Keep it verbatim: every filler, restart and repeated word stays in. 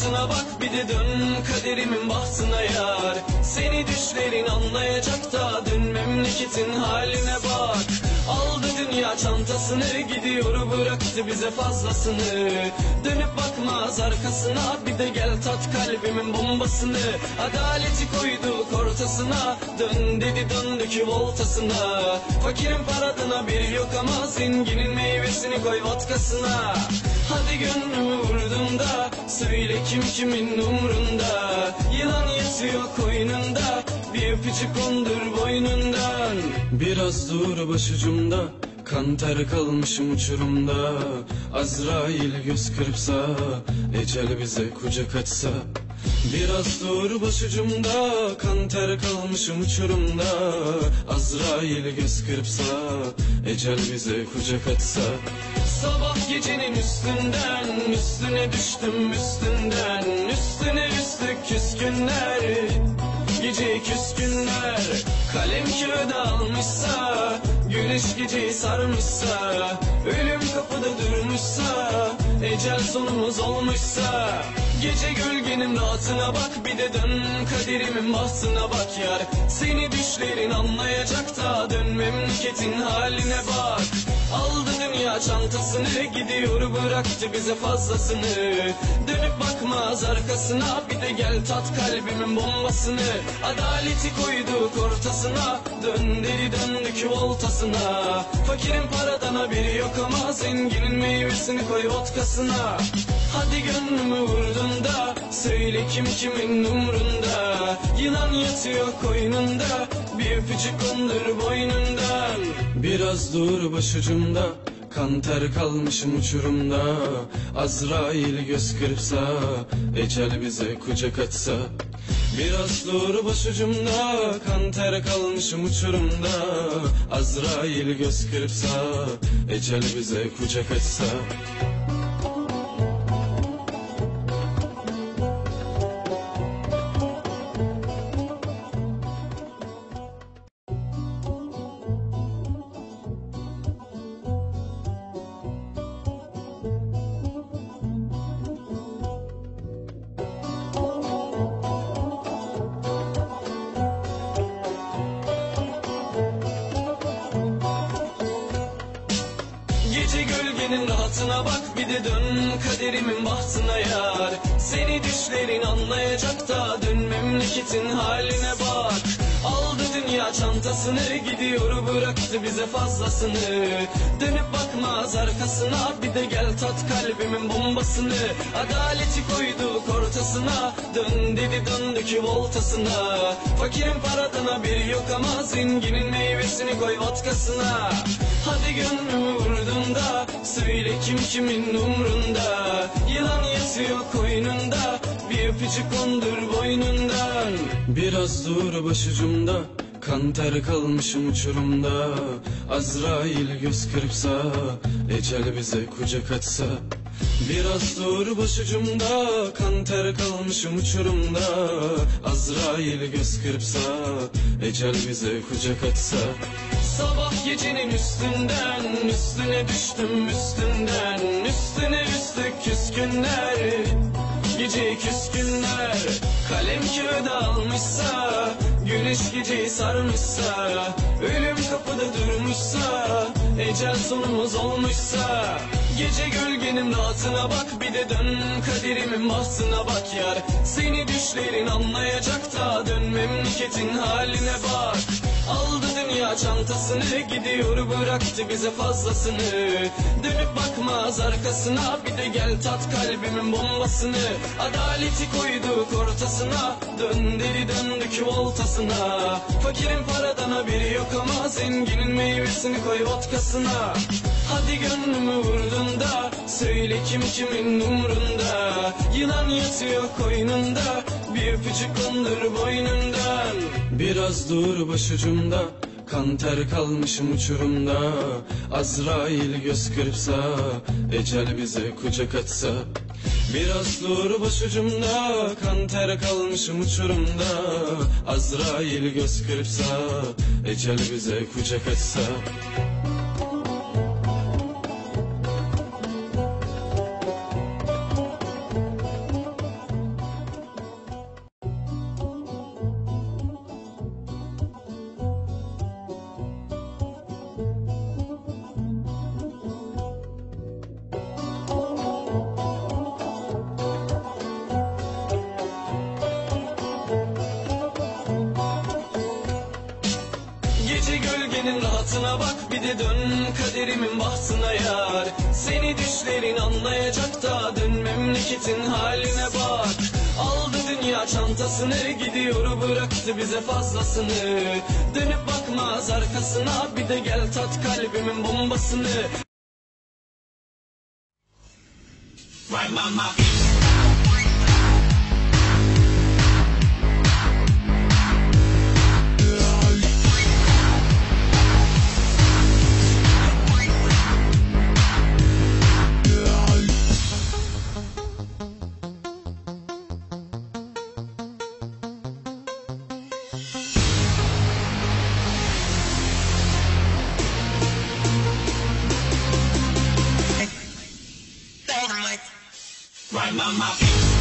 rahatına bak, bir de dön kaderimin bahtına yar. Seni düşlerin anlayacak da dön memleketin haline bak. Aldı dünya çantasını, gidiyor bıraktı bize fazlasını. Dönüp bakmaz arkasına, bir de gel tat kalbimin bombasını. Adaleti koyduk ortasına, dön dedi döndük voltasına. Fakirin paradına bir yok ama zenginin meyvesini koy vodkasına. Hadi gönlümü vurdum da söyle kim kimin umrunda. Yılan yatıyor koynunda, bir öpücük kondur boynundan. Biraz dur başucumda, kan ter kalmışım uçurumda. Azrail göz kırpsa, ecel bize kucak açsa. Biraz dur başucumda, kan ter kalmışım uçurumda. Azrail göz kırpsa, ecel bize kucak açsa. Sabah gecenin üstünden, üstüne düştüm üstünden. Üstüne üstlük küskünler, gece küskünler. Kalem kağıda almışsa, güneş geceyi sarmışsa. Ölüm kapıda durmuşsa, ecel sonumuz olmuşsa. Gece gölgenin rahatına bak, bir de dön kaderimin bahtına bak yar. Seni düşlerin anlayacak da dön memleketin haline bak. Aldı dünya çantasını, gidiyor bıraktı bize fazlasını. Dönüp bakmaz arkasına, bir de gel tat kalbimin bombasını. Adaleti koyduk ortasına, dön dedi döndük voltasına. Fakirin paradan haberi yok ama zenginin meyvesini koy vodkasına. Hadi gönlümü vurdun da söyle kim kimin umrunda. Yılan yatıyor koynunda, bir öpücük kondur boynundan. Biraz dur başucumda, kan ter kalmışım uçurumda. Azrail göz kırpsa, ecel bize kucak açsa. Biraz dur başucumda, kan ter kalmışım uçurumda. Azrail göz kırpsa, ecel bize kucak açsa. Gece gölgenin rahatına bak, bir de dön kaderimin bahtına yar. Seni düşlerin anlayacak da dön memleketin haline bak. Aldı dünya çantasını, gidiyor bıraktı bize fazlasını. Dönüp bakmaz arkasına, bir de gel tat kalbimin bombasını. Adaleti koyduk ortasına, dön dedi döndük voltasına. Fakirin paradan haberi yok ama zenginin meyvesini koy vodkasına. Hadi gönlümü vurdun da söyle kim kimin umrunda. Yılan yatıyor koynunda, bir öpücük kondur boynundan. Biraz dur başucumda, kan ter kalmışım uçurumda. Azrail göz kırpsa, ecel bize kucak açsa. Biraz dur başucumda, kan ter kalmışım uçurumda. Azrail göz kırpsa, ecel bize kucak açsa. Sabah gecenin üstünden, üstüne düştüm üstünden. Üstüne üstlük küskünler, gece küskünler. Kalem kağıda almışsa, güneş geceyi sarmışsa. Ölüm kapıda durmuşsa, ecel sonumuz olmuşsa. Gece gölgenin rahatına bak, bir de dön kaderimin bahtına bak yar. Seni düşlerin anlayacak da dön memleketin haline bak. Aldı dünya çantasını, gidiyor bıraktı bize fazlasını. Dönüp bakmaz arkasına, bir de gel tat kalbimin bombasını. Adaleti koyduk ortasına, dön dedi döndük voltasına. Fakirin paradan haberi yok ama zenginin meyvesini koy vodkasına. Hadi gönlümü vurdun da söyle kim kimin umrunda. Yılan yatıyor koynunda, bir öpücük kondur boynundan. Biraz dur başucumda, kan ter kalmışım uçurumda. Azrail göz kırpsa, ecel bize kucak açsa. Biraz dur başucumda, kan ter kalmışım uçurumda. Azrail göz kırpsa, ecel bize kucak açsa. rahatına bak, bir de dön kaderimin bahtına yar. Seni düşlerin anlayacak da dön memleketin haline bak. Aldı dünya çantasını, gidiyor bıraktı bize fazlasını. Dönüp bakmaz arkasına, bir de gel tat kalbimin bombasını. Right, mama. Right, mama.